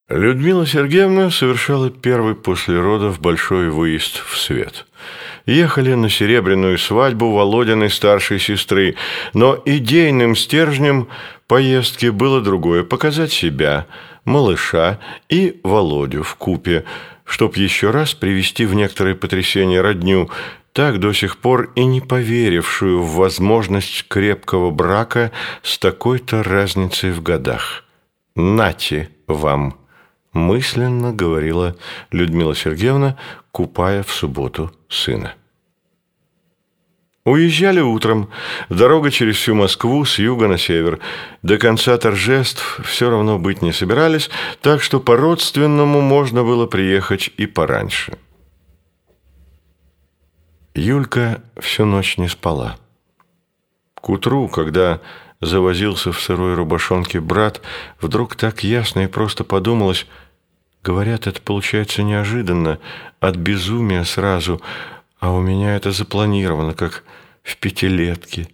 Людмила Сергеевна совершала первый после родов большой выезд в свет. Ехали на серебряную свадьбу Володиной старшей сестры, но идейным стержнем поездки было другое – показать себя, малыша и Володю вкупе, чтоб еще раз привести в некоторое потрясение родню, так до сих пор и не поверившую в возможность крепкого брака с такой-то разницей в годах. «Нате вам!» – мысленно говорила Людмила Сергеевна, купая в субботу сына. Уезжали утром, дорога через всю Москву с юга на север. До конца торжеств все равно быть не собирались, так что по-родственному можно было приехать и пораньше. Юлька всю ночь не спала. К утру, когда завозился в сырой рубашонке брат, вдруг так ясно и просто подумалось: говорят, это получается неожиданно, от безумия сразу, а у меня это запланировано, как в пятилетке.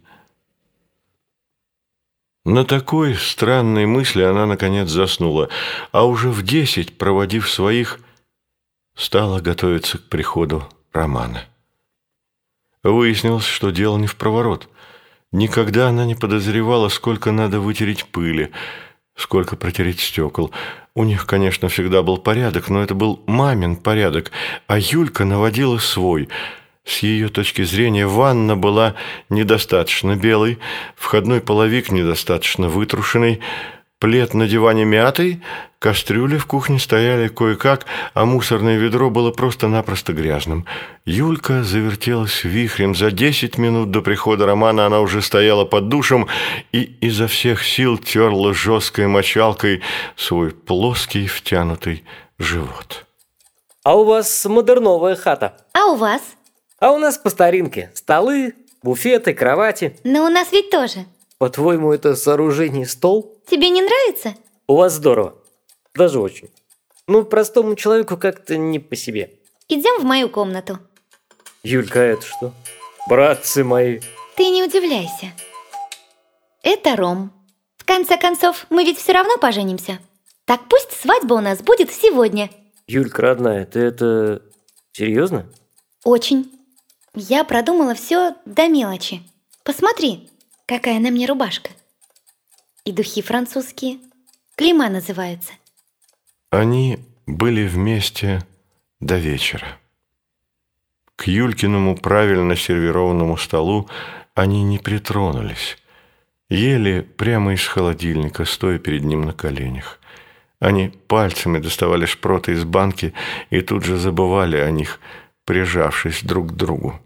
На такой странной мысли она, наконец, заснула, а уже в 10, проводив своих, стала готовиться к приходу Романа. Выяснилось, что дело не в проворот. Никогда она не подозревала, сколько надо вытереть пыли, сколько протереть стекол. У них, конечно, всегда был порядок, но это был мамин порядок, а Юлька наводила свой. С ее точки зрения ванна была недостаточно белой, входной половик недостаточно вытрушенный, плед на диване мятый, кастрюли в кухне стояли кое-как, а мусорное ведро было просто-напросто грязным. Юлька завертелась вихрем. За 10 минут до прихода Романа она уже стояла под душем и изо всех сил терла жесткой мочалкой свой плоский втянутый живот. А у вас модерновая хата. А у вас? А у нас по старинке. Столы, буфеты, кровати. Но у нас ведь тоже. По-твоему, это сооружение стол? Тебе не нравится? У вас здорово. Даже очень. Ну, простому человеку как-то не по себе. Идем в мою комнату. Юлька, это что? Братцы мои. Ты не удивляйся. Это Ром. В конце концов, мы ведь все равно поженимся. Так пусть свадьба у нас будет сегодня. Юлька, родная, ты это серьезно? Очень. Я продумала все до мелочи. Посмотри, какая на мне рубашка. И духи французские. Клима называется. Они были вместе до вечера. К Юлькиному правильно сервированному столу они не притронулись. Ели прямо из холодильника, стоя перед ним на коленях. Они пальцами доставали шпроты из банки и тут же забывали о них, прижавшись друг к другу.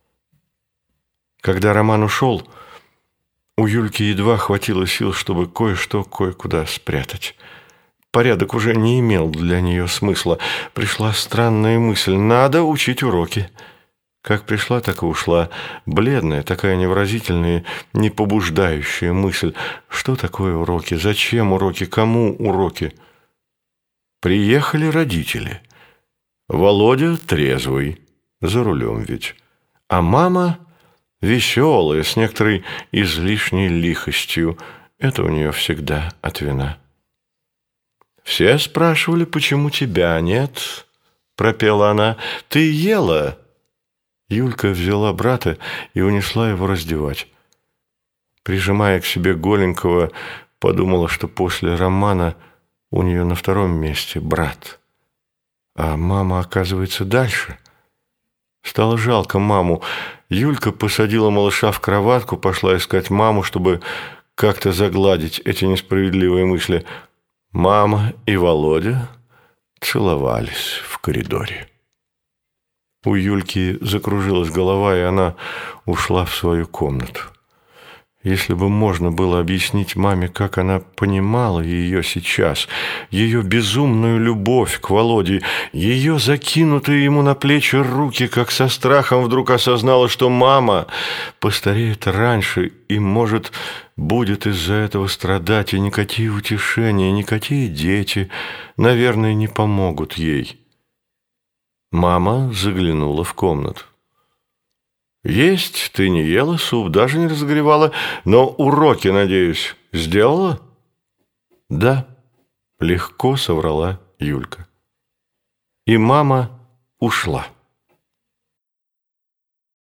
Когда Роман ушел, у Юльки едва хватило сил, чтобы кое-что кое-куда спрятать. Порядок уже не имел для нее смысла. Пришла странная мысль: надо учить уроки. Как пришла, так и ушла. Бледная, такая невыразительная, не побуждающая мысль. Что такое уроки? Зачем уроки? Кому уроки? Приехали родители. Володя трезвый, за рулем ведь. А мама веселая, с некоторой излишней лихостью. Это у нее всегда от вина. «Все спрашивали, почему тебя нет?» – пропела она. «Ты ела?» Юлька взяла брата и унесла его раздевать. Прижимая к себе голенького, подумала, что после Романа у нее на втором месте брат. А мама, оказывается, дальше. Стало жалко маму. Юлька посадила малыша в кроватку, пошла искать маму, чтобы как-то загладить эти несправедливые мысли. Мама и Володя целовались в коридоре. У Юльки закружилась голова, и она ушла в свою комнату. Если бы можно было объяснить маме, как она понимала ее сейчас, ее безумную любовь к Володе, ее закинутые ему на плечи руки, как со страхом вдруг осознала, что мама постареет раньше и, может, будет из-за этого страдать, и никакие утешения, никакие дети, наверное, не помогут ей. Мама заглянула в комнату. «Есть ты не ела, суп даже не разогревала, но уроки, надеюсь, сделала?» «Да», легко соврала Юлька. И мама ушла.